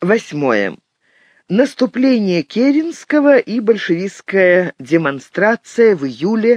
Восьмое. Наступление Керенского и большевистская демонстрация в июле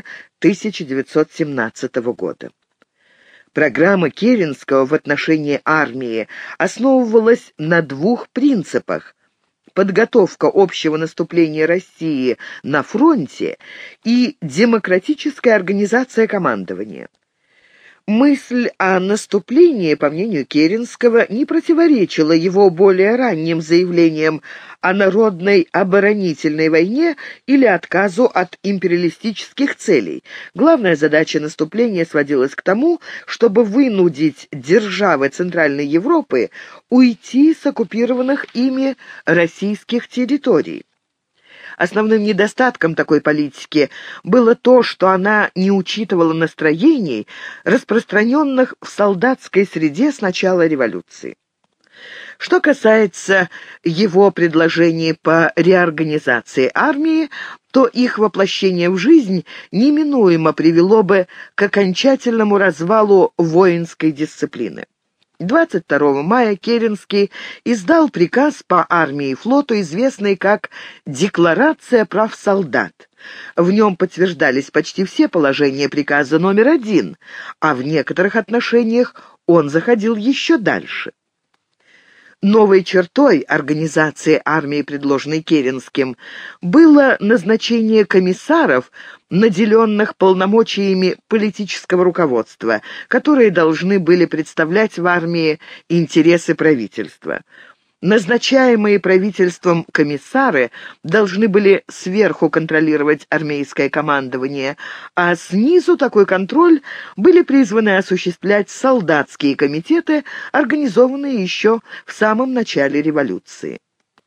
1917 года. Программа Керенского в отношении армии основывалась на двух принципах: подготовка общего наступления России на фронте и демократическая организация командования. Мысль о наступлении, по мнению Керенского, не противоречила его более ранним заявлениям о народной оборонительной войне или отказу от империалистических целей. Главная задача наступления сводилась к тому, чтобы вынудить державы Центральной Европы уйти с оккупированных ими российских территорий. Основным недостатком такой политики было то, что она не учитывала настроений, распространенных в солдатской среде с начала революции. Что касается его предложений по реорганизации армии, то их воплощение в жизнь неминуемо привело бы к окончательному развалу воинской дисциплины. 22 мая Керенский издал приказ по армии и флоту, известный как «Декларация прав солдат». В нем подтверждались почти все положения приказа номер 1, а в некоторых отношениях он заходил еще дальше. Новой чертой организации армии, предложенной Керенским, было назначение комиссаров, наделенных полномочиями политического руководства, которые должны были представлять в армии интересы правительства. Назначаемые правительством комиссары должны были сверху контролировать армейское командование, а снизу такой контроль были призваны осуществлять солдатские комитеты, организованные еще в самом начале революции.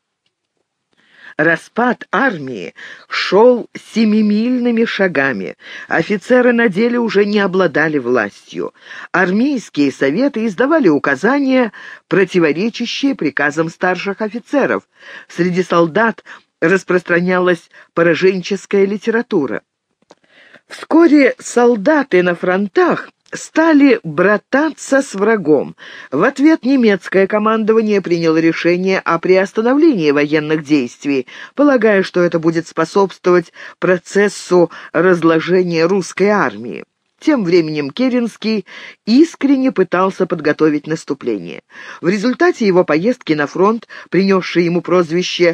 Распад армии шел семимильными шагами. Офицеры на деле уже не обладали властью. Армейские советы издавали указания, противоречащие приказам старших офицеров. Среди солдат распространялась пораженческая литература. Вскоре солдаты на фронтах стали брататься с врагом. В ответ немецкое командование приняло решение о приостановлении военных действий, полагая, что это будет способствовать процессу разложения русской армии. Тем временем Керенский искренне пытался подготовить наступление. В результате его поездки на фронт, принесшей ему прозвище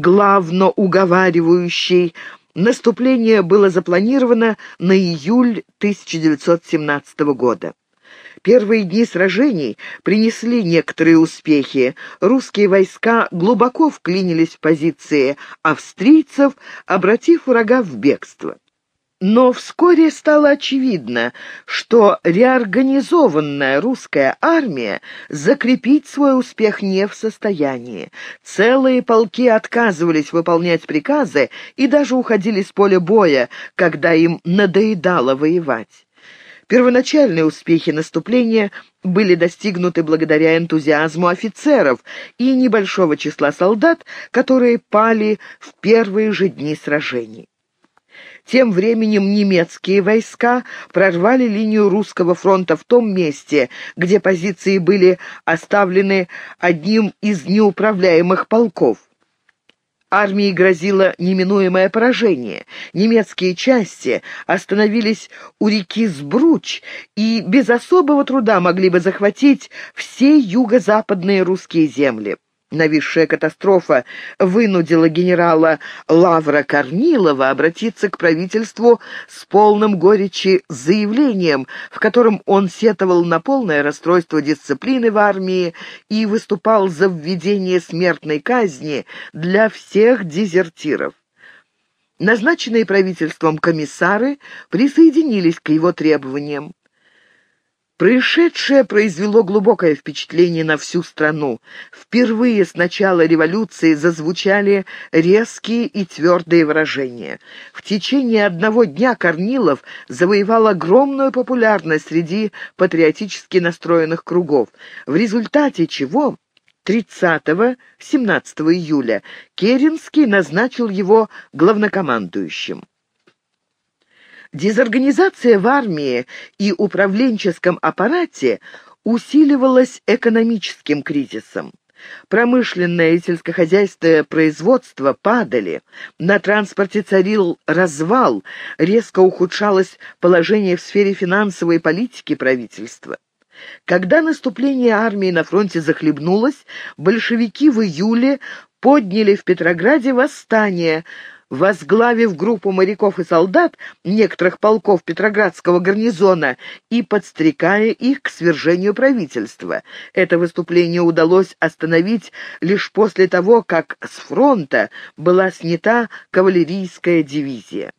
«главноуговаривающий», наступление было запланировано на июль 1917 года. Первые дни сражений принесли некоторые успехи. Русские войска глубоко вклинились в позиции австрийцев, обратив врага в бегство. Но вскоре стало очевидно, что реорганизованная русская армия закрепить свой успех не в состоянии. Целые полки отказывались выполнять приказы и даже уходили с поля боя, когда им надоедало воевать. Первоначальные успехи наступления были достигнуты благодаря энтузиазму офицеров и небольшого числа солдат, которые пали в первые же дни сражений. Тем временем немецкие войска прорвали линию русского фронта в том месте, где позиции были оставлены одним из неуправляемых полков. Армии грозило неминуемое поражение. Немецкие части остановились у реки Сбруч и без особого труда могли бы захватить все юго-западные русские земли. Нависшая катастрофа вынудила генерала Лавра Корнилова обратиться к правительству с полным горечи заявлением, в котором он сетовал на полное расстройство дисциплины в армии и выступал за введение смертной казни для всех дезертиров. Назначенные правительством комиссары присоединились к его требованиям. Происшедшее произвело глубокое впечатление на всю страну. Впервые с начала революции зазвучали резкие и твердые выражения. В течение одного дня Корнилов завоевал огромную популярность среди патриотически настроенных кругов, в результате чего 30-17 июля Керенский назначил его главнокомандующим. Дезорганизация в армии и управленческом аппарате усиливалась экономическим кризисом. Промышленное и сельскохозяйственное производство падали, на транспорте царил развал, резко ухудшалось положение в сфере финансовой политики правительства. Когда наступление армии на фронте захлебнулось, большевики в июле подняли в Петрограде восстание, возглавив группу моряков и солдат некоторых полков Петроградского гарнизона и подстрекая их к свержению правительства. Это выступление удалось остановить лишь после того, как с фронта была снята кавалерийская дивизия.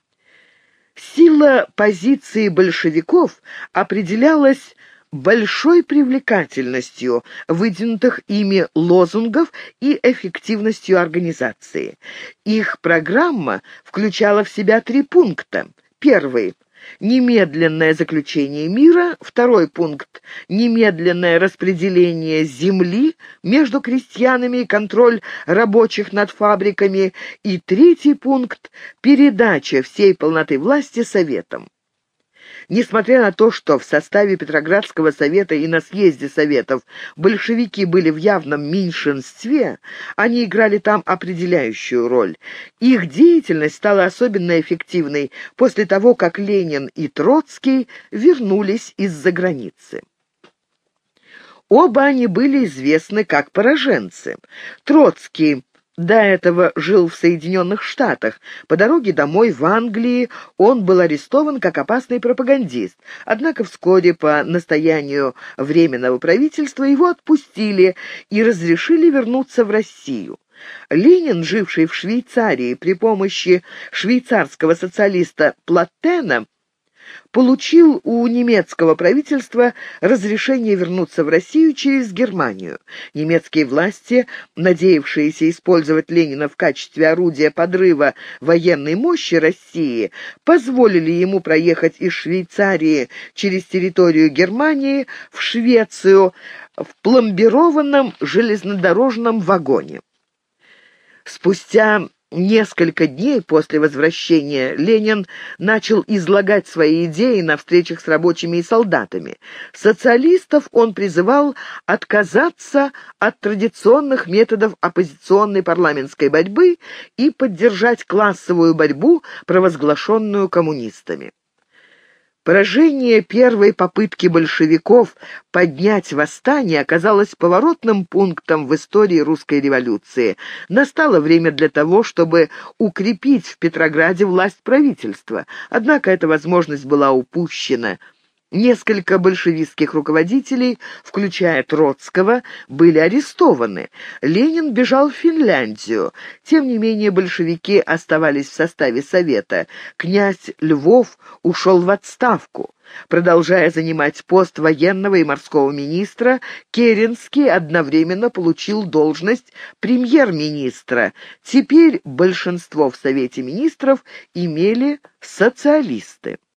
Сила позиции большевиков определялась большой привлекательностью выдвинутых ими лозунгов и эффективностью организации. Их программа включала в себя 3 пункта. Первый — немедленное заключение мира. Второй пункт — немедленное распределение земли между крестьянами и контроль рабочих над фабриками. И третий пункт — передача всей полноты власти Советам. Несмотря на то, что в составе Петроградского совета и на съезде советов большевики были в явном меньшинстве, они играли там определяющую роль. Их деятельность стала особенно эффективной после того, как Ленин и Троцкий вернулись из-за границы. Оба они были известны как пораженцы. Троцкий до этого жил в Соединенных Штатах. По дороге домой в Англии он был арестован как опасный пропагандист. Однако вскоре по настоянию Временного правительства его отпустили и разрешили вернуться в Россию. Ленин, живший в Швейцарии при помощи швейцарского социалиста Платтена, получил у немецкого правительства разрешение вернуться в Россию через Германию. Немецкие власти, надеявшиеся использовать Ленина в качестве орудия подрыва военной мощи России, позволили ему проехать из Швейцарии через территорию Германии в Швецию в пломбированном железнодорожном вагоне. Спустя несколько дней после возвращения Ленин начал излагать свои идеи на встречах с рабочими и солдатами. Социалистов он призывал отказаться от традиционных методов оппозиционной парламентской борьбы и поддержать классовую борьбу, провозглашенную коммунистами. Поражение первой попытки большевиков поднять восстание оказалось поворотным пунктом в истории русской революции. Настало время для того, чтобы укрепить в Петрограде власть правительства. Однако эта возможность была упущена. Несколько большевистских руководителей, включая Троцкого, были арестованы. Ленин бежал в Финляндию. Тем не менее, большевики оставались в составе Совета. Князь Львов ушел в отставку. Продолжая занимать пост военного и морского министра, Керенский одновременно получил должность премьер-министра. Теперь большинство в Совете министров имели социалисты.